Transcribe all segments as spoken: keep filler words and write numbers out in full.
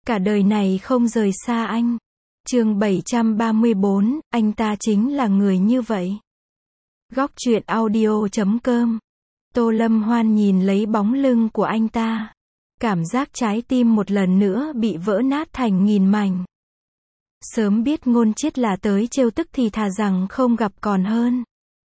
Cả đời này không rời xa anh. Chương bảy trăm ba mươi bốn, anh ta chính là người như vậy. Góc truyện audio chấm com. Tô Lâm Hoan nhìn lấy bóng lưng của anh ta. Cảm giác trái tim một lần nữa bị vỡ nát thành nghìn mảnh. Sớm biết Ngôn Chiết là tới trêu tức thì thà rằng không gặp còn hơn.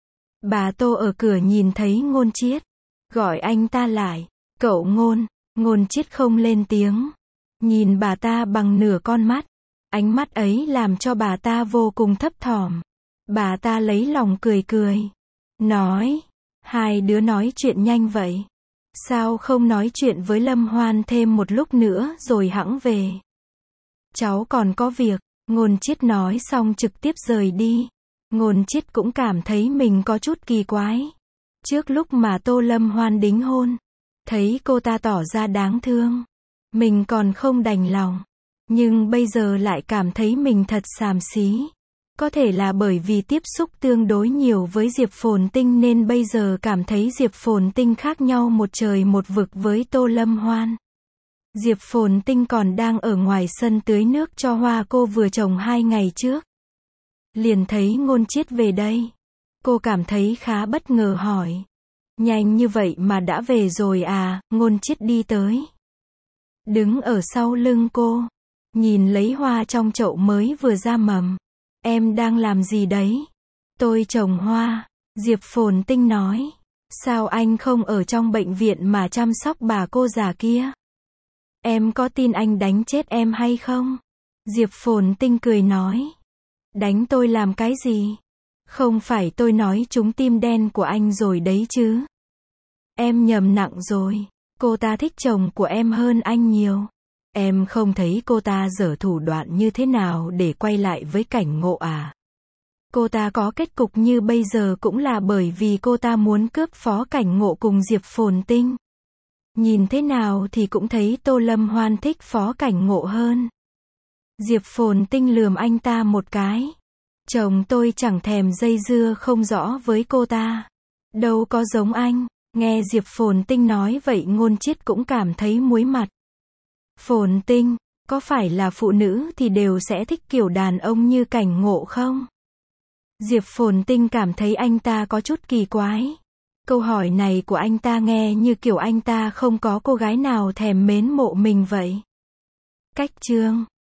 Bà Tô ở cửa nhìn thấy Ngôn Chiết, gọi anh ta lại. Cậu Ngôn. Ngôn Chiết không lên tiếng. Nhìn bà ta bằng nửa con mắt. Ánh mắt ấy làm cho bà ta vô cùng thấp thỏm. Bà ta lấy lòng cười cười. Nói. Hai đứa nói chuyện nhanh vậy. Sao không nói chuyện với Lâm Hoan thêm một lúc nữa rồi hẵng về? Cháu còn có việc. Ngôn Chiết nói xong trực tiếp rời đi. Ngôn Chiết cũng cảm thấy mình có chút kỳ quái. Trước lúc mà Tô Lâm Hoan đính hôn, thấy cô ta tỏ ra đáng thương, mình còn không đành lòng. Nhưng bây giờ lại cảm thấy mình thật xàm xí. Có thể là bởi vì tiếp xúc tương đối nhiều với Diệp Phồn Tinh nên bây giờ cảm thấy Diệp Phồn Tinh khác nhau một trời một vực với Tô Lâm Hoan. Diệp Phồn Tinh còn đang ở ngoài sân tưới nước cho hoa cô vừa trồng hai ngày trước. Liền thấy Ngôn Chiết về đây. Cô cảm thấy khá bất ngờ hỏi. Nhanh như vậy mà đã về rồi à? Ngôn Chiết đi tới. Đứng ở sau lưng cô. Nhìn lấy hoa trong chậu mới vừa ra mầm. Em đang làm gì đấy? Tôi trồng hoa. Diệp Phồn Tinh nói. Sao anh không ở trong bệnh viện mà chăm sóc bà cô già kia? Em có tin anh đánh chết em hay không? Diệp Phồn Tinh cười nói. Đánh tôi làm cái gì? Không phải tôi nói trúng tim đen của anh rồi đấy chứ? Em nhầm nặng rồi. Cô ta thích chồng của em hơn anh nhiều. Em không thấy cô ta dở thủ đoạn như thế nào để quay lại với Cảnh Ngộ à? Cô ta có kết cục như bây giờ cũng là bởi vì cô ta muốn cướp Phó Cảnh Ngộ cùng Diệp Phồn Tinh. Nhìn thế nào thì cũng thấy Tô Lâm Hoan thích Phó Cảnh Ngộ hơn. Diệp Phồn Tinh lườm anh ta một cái. Chồng tôi chẳng thèm dây dưa không rõ với cô ta. Đâu có giống anh. Nghe Diệp Phồn Tinh nói vậy Ngôn Chiết cũng cảm thấy muối mặt. Phồn Tinh, có phải là phụ nữ thì đều sẽ thích kiểu đàn ông như Cảnh Ngộ không? Diệp Phồn Tinh cảm thấy anh ta có chút kỳ quái. Câu hỏi này của anh ta nghe như kiểu anh ta không có cô gái nào thèm mến mộ mình vậy. Cách chương